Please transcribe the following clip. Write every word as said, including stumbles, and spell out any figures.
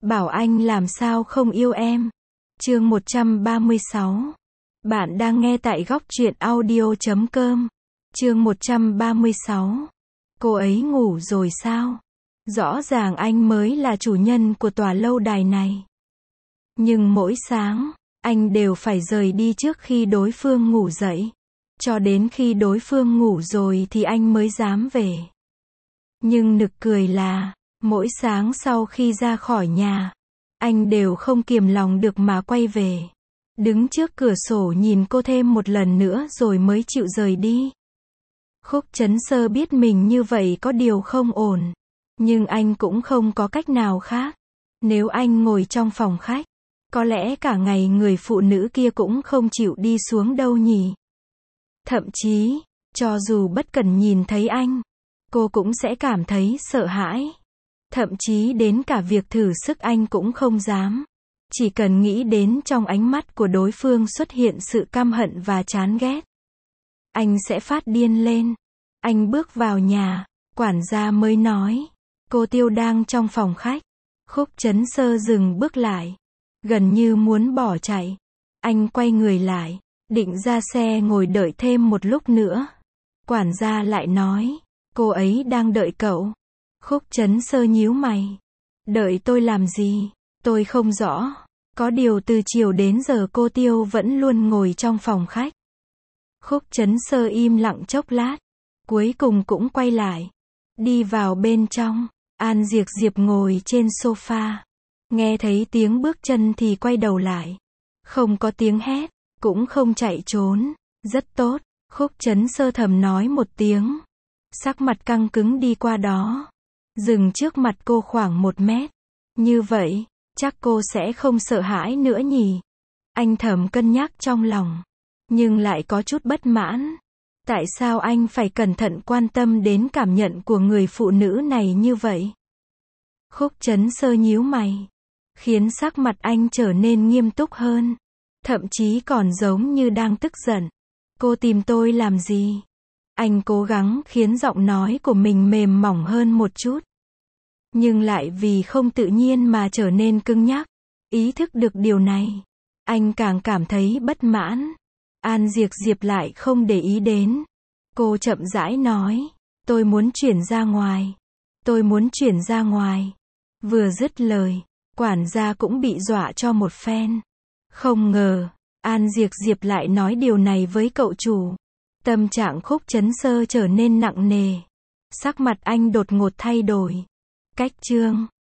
bảo anh làm sao không yêu em. Chương một trăm ba mươi sáu. Bạn đang nghe tại góc truyện audio chấm com. Chương một trăm ba mươi sáu. Cô ấy ngủ rồi sao? Rõ ràng anh mới là chủ nhân của tòa lâu đài này. Nhưng mỗi sáng, anh đều phải rời đi trước khi đối phương ngủ dậy. Cho đến khi đối phương ngủ rồi thì anh mới dám về. Nhưng nực cười là, mỗi sáng sau khi ra khỏi nhà, anh đều không kiềm lòng được mà quay về. Đứng trước cửa sổ nhìn cô thêm một lần nữa rồi mới chịu rời đi. Khúc Chấn Sơ biết mình như vậy có điều không ổn. Nhưng anh cũng không có cách nào khác. Nếu anh ngồi trong phòng khách, có lẽ cả ngày người phụ nữ kia cũng không chịu đi xuống đâu nhỉ. Thậm chí, cho dù bất cần nhìn thấy anh, cô cũng sẽ cảm thấy sợ hãi. Thậm chí đến cả việc thử sức anh cũng không dám. Chỉ cần nghĩ đến trong ánh mắt của đối phương xuất hiện sự căm hận và chán ghét, anh sẽ phát điên lên. Anh bước vào nhà, quản gia mới nói, cô Tiêu đang trong phòng khách. Khúc Chấn Sơ dừng bước lại, gần như muốn bỏ chạy. Anh quay người lại, định ra xe ngồi đợi thêm một lúc nữa. Quản gia lại nói, cô ấy đang đợi cậu. Khúc Chấn Sơ nhíu mày. Đợi tôi làm gì? Tôi không rõ. Có điều từ chiều đến giờ cô Tiêu vẫn luôn ngồi trong phòng khách. Khúc Chấn Sơ im lặng chốc lát, cuối cùng cũng quay lại. Đi vào bên trong, An Diệp Diệp ngồi trên sofa. Nghe thấy tiếng bước chân thì quay đầu lại. Không có tiếng hét, cũng không chạy trốn. Rất tốt, Khúc Chấn Sơ thầm nói một tiếng. Sắc mặt căng cứng đi qua đó. Dừng trước mặt cô khoảng một mét. Như vậy, chắc cô sẽ không sợ hãi nữa nhỉ. Anh thầm cân nhắc trong lòng. Nhưng lại có chút bất mãn. Tại sao anh phải cẩn thận quan tâm đến cảm nhận của người phụ nữ này như vậy? Khúc Chấn Sơ nhíu mày, khiến sắc mặt anh trở nên nghiêm túc hơn. Thậm chí còn giống như đang tức giận. Cô tìm tôi làm gì? Anh cố gắng khiến giọng nói của mình mềm mỏng hơn một chút. Nhưng lại vì không tự nhiên mà trở nên cứng nhắc. Ý thức được điều này, anh càng cảm thấy bất mãn. An Diệp Diệp lại không để ý đến. Cô chậm rãi nói, tôi muốn chuyển ra ngoài. Tôi muốn chuyển ra ngoài. Vừa dứt lời, quản gia cũng bị dọa cho một phen. Không ngờ, An Diệp Diệp lại nói điều này với cậu chủ. Tâm trạng Khúc Chấn Sơ trở nên nặng nề. Sắc mặt anh đột ngột thay đổi. Cách chương